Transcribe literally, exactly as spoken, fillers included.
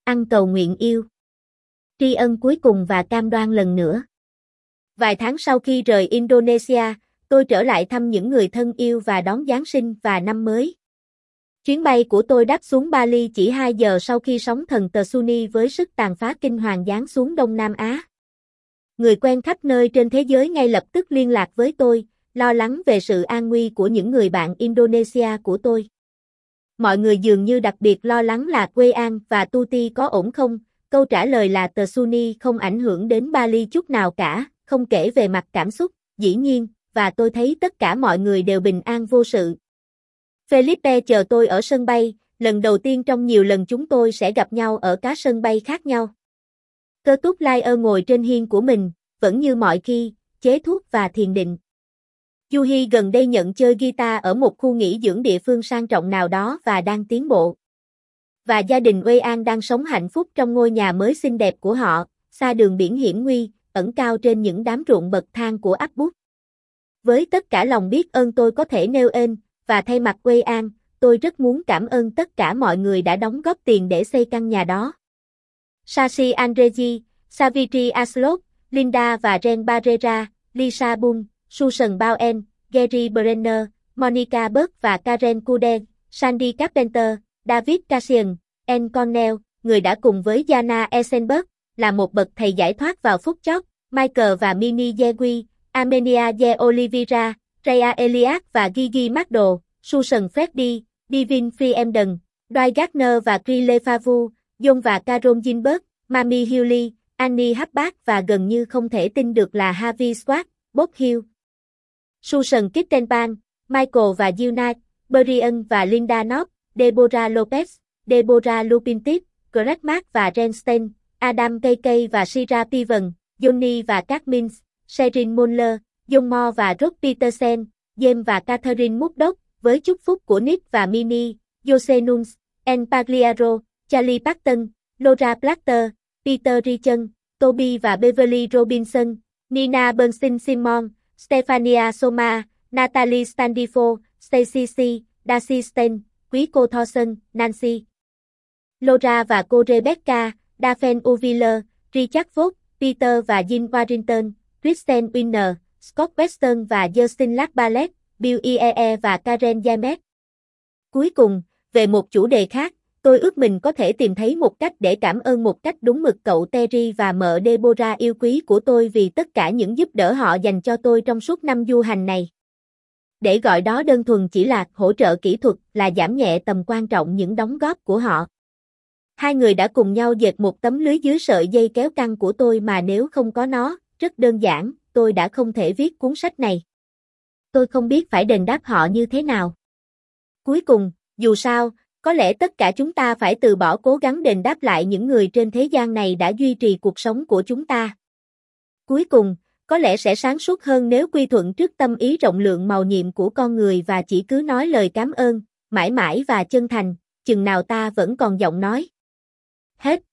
Ăn cầu nguyện yêu. Tri ân cuối cùng và cam đoan lần nữa. Vài tháng sau khi rời Indonesia, tôi trở lại thăm những người thân yêu và đón Giáng sinh và năm mới. Chuyến bay của tôi đáp xuống Bali chỉ hai giờ sau khi sóng thần tsunami với sức tàn phá kinh hoàng giáng xuống Đông Nam Á. Người quen khắp nơi trên thế giới ngay lập tức liên lạc với tôi, lo lắng về sự an nguy của những người bạn Indonesia của tôi. Mọi người dường như đặc biệt lo lắng là Quê An và Tuti có ổn không, câu trả lời là tsunami không ảnh hưởng đến Bali chút nào cả, không kể về mặt cảm xúc, dĩ nhiên, và tôi thấy tất cả mọi người đều bình an vô sự. Felipe chờ tôi ở sân bay, lần đầu tiên trong nhiều lần chúng tôi sẽ gặp nhau ở các sân bay khác nhau. Cơ túc Liar ngồi trên hiên của mình, vẫn như mọi khi, chế thuốc và thiền định. Yuhi gần đây nhận chơi guitar ở một khu nghỉ dưỡng địa phương sang trọng nào đó và đang tiến bộ. Và gia đình Uê An đang sống hạnh phúc trong ngôi nhà mới xinh đẹp của họ, xa đường biển hiểm nguy, ẩn cao trên những đám ruộng bậc thang của Áp Bút. Với tất cả lòng biết ơn tôi có thể nêu ên, và thay mặt Uê An, tôi rất muốn cảm ơn tất cả mọi người đã đóng góp tiền để xây căn nhà đó. Shashi Andreji, Savitri Aslov, Linda và Ren Barrera, Lisa Bull, Susan Bowen, Gary Brenner, Monica Burke và Karen Kuden, Sandy Carpenter, David Cassian, Anne Cornell, người đã cùng với Jana Eisenberg, là một bậc thầy giải thoát vào phút chót, Michael và Mini Yewi, Armenia Ye Oliveira, Rhea Elias và Gigi Magdo, Susan Freddy, Divine Friemden, Dwight Gardner và Krile Favu, John và Carol Gilbert, Mami Hewley, Annie Hubbard và gần như không thể tin được là Harvey Swart, Bob Hill, Susan Kittenban, Michael và Unite, Brian và Linda Knott, Deborah Lopez, Deborah Lupintip, Greg Mark và Ren Stein, Adam Kay và Shira Piven, Johnny và Kat Mins, Sherin Muller, John Moore và Rod Peterson, James và Catherine Murdoch, với chúc phúc của Nick và Mini, Jose Nunes, En Pagliaro, Charlie Parton, Laura Platter, Peter Richon, Toby và Beverly Robinson, Nina Bernstein Simon, Stefania Soma, Natalie Standifo, Stacey C, Darcy Stein, Quý cô Thorson, Nancy, Laura và cô Rebecca, Daphne Uviller, Richard Vogt, Peter và Jim Warrington, Kristen Winner, Scott Weston và Justin Lackballet, Bill Iee và Karen Yamet. Cuối cùng, về một chủ đề khác, tôi ước mình có thể tìm thấy một cách để cảm ơn một cách đúng mực cậu Terry và mợ Deborah yêu quý của tôi vì tất cả những giúp đỡ họ dành cho tôi trong suốt năm du hành này. Để gọi đó đơn thuần chỉ là hỗ trợ kỹ thuật là giảm nhẹ tầm quan trọng những đóng góp của họ. Hai người đã cùng nhau dệt một tấm lưới dưới sợi dây kéo căng của tôi mà nếu không có nó, rất đơn giản, tôi đã không thể viết cuốn sách này. Tôi không biết phải đền đáp họ như thế nào. Cuối cùng, dù sao, có lẽ tất cả chúng ta phải từ bỏ cố gắng đền đáp lại những người trên thế gian này đã duy trì cuộc sống của chúng ta. Cuối cùng, có lẽ sẽ sáng suốt hơn nếu quy thuận trước tâm ý rộng lượng màu nhiệm của con người và chỉ cứ nói lời cảm ơn, mãi mãi và chân thành, chừng nào ta vẫn còn giọng nói. Hết.